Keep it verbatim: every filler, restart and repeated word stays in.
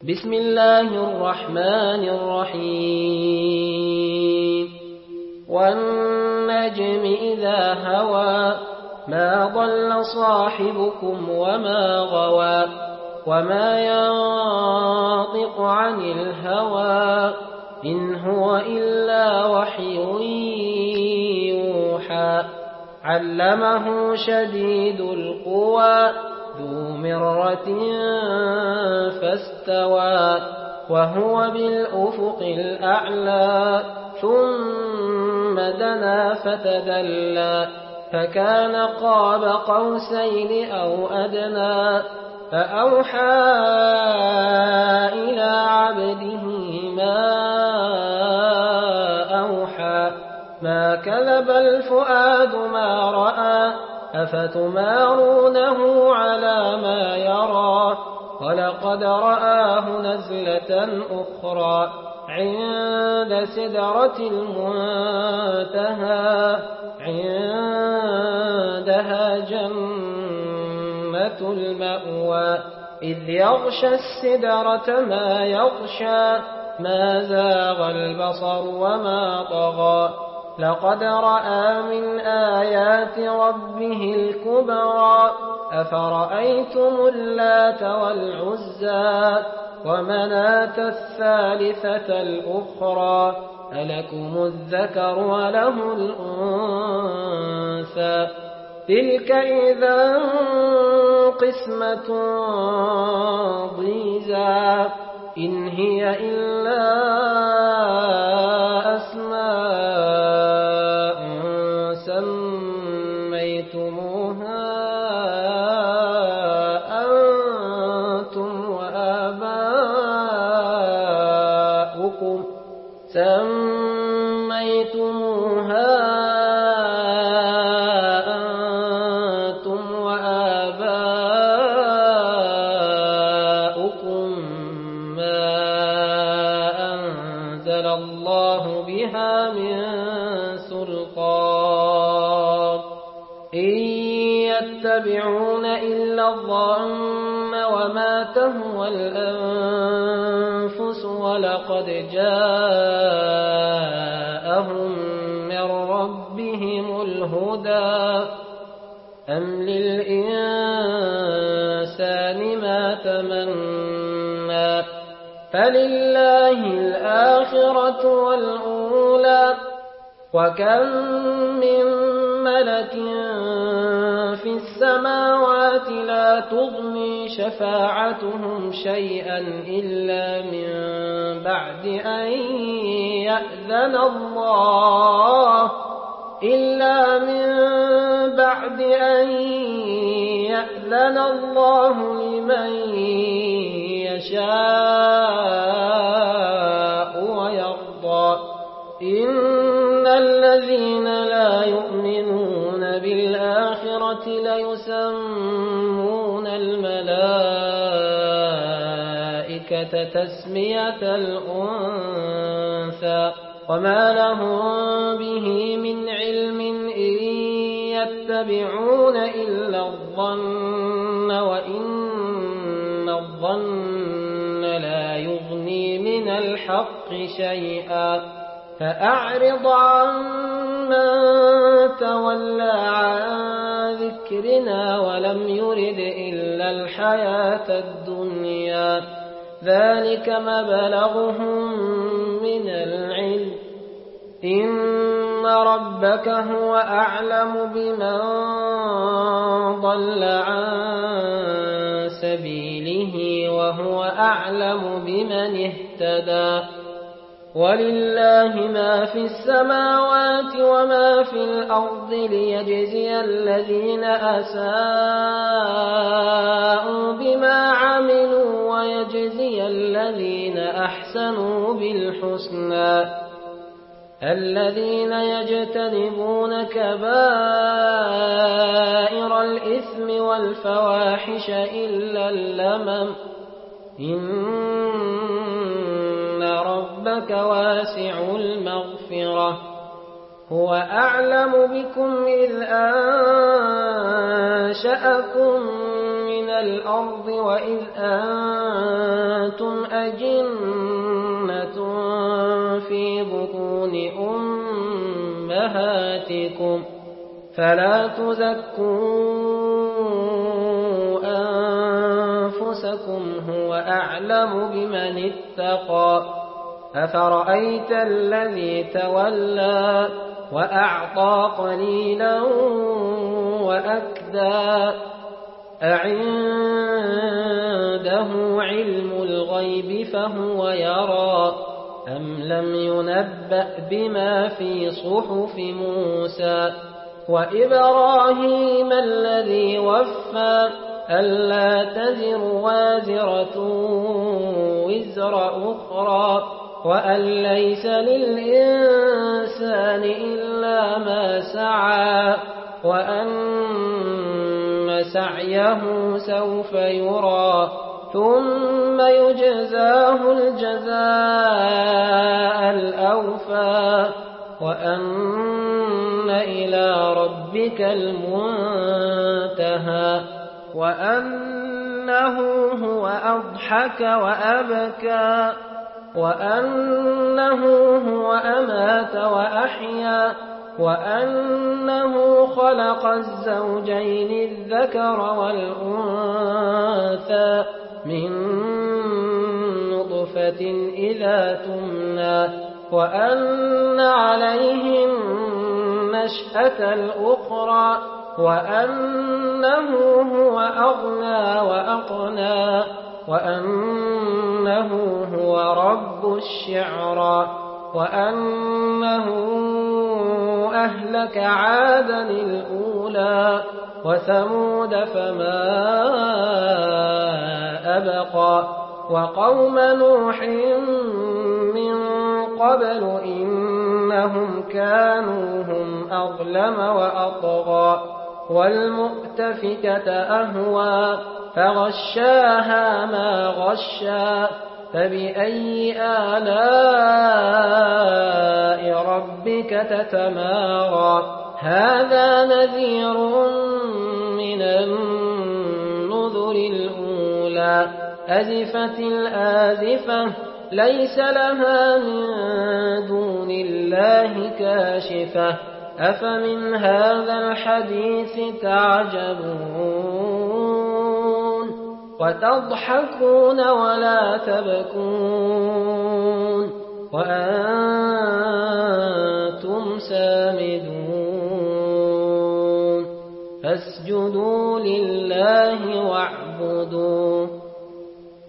بسم الله الرحمن الرحيم والنجم إذا هوى ما ضل صاحبكم وما غوى وما ينطق عن الهوى إن هو إلا وحي يوحى علمه شديد القوى ذو مرة فاستوى وهو بالأفق الأعلى ثم دنا فتدلى فكان قاب قوسين أو أدنى فأوحى إلى عبده ما أوحى ما كذب الفؤاد ما رأى أفتمارونه على ما يرى ولقد رآه نزلة أخرى عند سدرة المنتهى عندها جنة المأوى إذ يغشى السدرة ما يغشى ما زاغ البصر وما طغى لقد رأى من آيات ربه الكبرى أفرأيتم اللات والعزى ومناة الثالثة الأخرى ألكم الذكر وله الأنثى تلك إذا قسمة ضيزى إن هي إلا أسماء سميتموها أنتم وآباؤكم سميتموها أنتم وآباؤكم ما أنزل الله بها من سلطان إن يتبعون إلا الظن وما تهوى الأنفس ولقد جاءهم من ربهم الهدى أم للإنسان ما تمنى فلله الآخرة والأولى وكم من ملك في السماوات لا تغني شفاعتهم شيئا إلا من بعد أن يأذن الله إلا من بعد أن يأذن الله لمن يشاء ويرضى إن الذين لا يؤمنون بالآخرة ليسمون الملائكة تسمية الأنثى وما لهم به من علم إن يتبعون إلا الظن وإن الظن لا يغني من الحق شيئا فأعرض عمن تولى عن ذكرنا ولم يرد إلا الحياة الدنيا ذلك مبلغهم من العلم إن ربك هو أعلم بمن ضل عن سبيله وهو أعلم بمن اهتدى ولله ما في السماوات وما في الأرض ليجزي الذين أساءوا بما عملوا ويجزي الذين أحسنوا بالحسنى الذين يجتنبون كبائر الإثم والفواحش إلا اللمم إن ربك واسع المغفرة هو أعلم بكم إذ أنشأكم من الأرض وإذ أنتم أجنة في بطون أمهاتكم فلا تزكوا أنفسكم هو أعلم بمن اتقى أفرأيت الذي تولى وأعطى قليلا وأكدى أعنده علم الغيب فهو يرى أم لم ينبأ بما في صحف موسى وإبراهيم الذي وفى ألا تزر وازرة وزر أخرى وأن ليس للإنسان إلا ما سعى وأن سعيه سوف يرى ثم يجزاه الجزاء الأوفى وأن إلى ربك المنتهى وأنه هو أضحك وأبكى وأنه هو أمات وأحيا وأنه خلق الزوجين الذكر والأنثى من نطفة إذا تمنى وأن عليهم نشأة الأخرى وأنه هو أغنى وأقنى وأنه هو رب الشعرى وأنه أهلك عادا الأولى وثمود فما أبقى وقوم نوح من قبل إنهم كانوا هم أظلم وأطغى والمؤتفكة أهوى فغشاها ما غشى فبأي آلاء ربك تتمارى هذا نذير من النذر الأولى أزفت الآزفة ليس لها من دون الله كاشفة أفمن هذا الحديث تعجبون وتضحكون ولا تبكون وأنتم سامدون فاسجدوا لله واعبدوا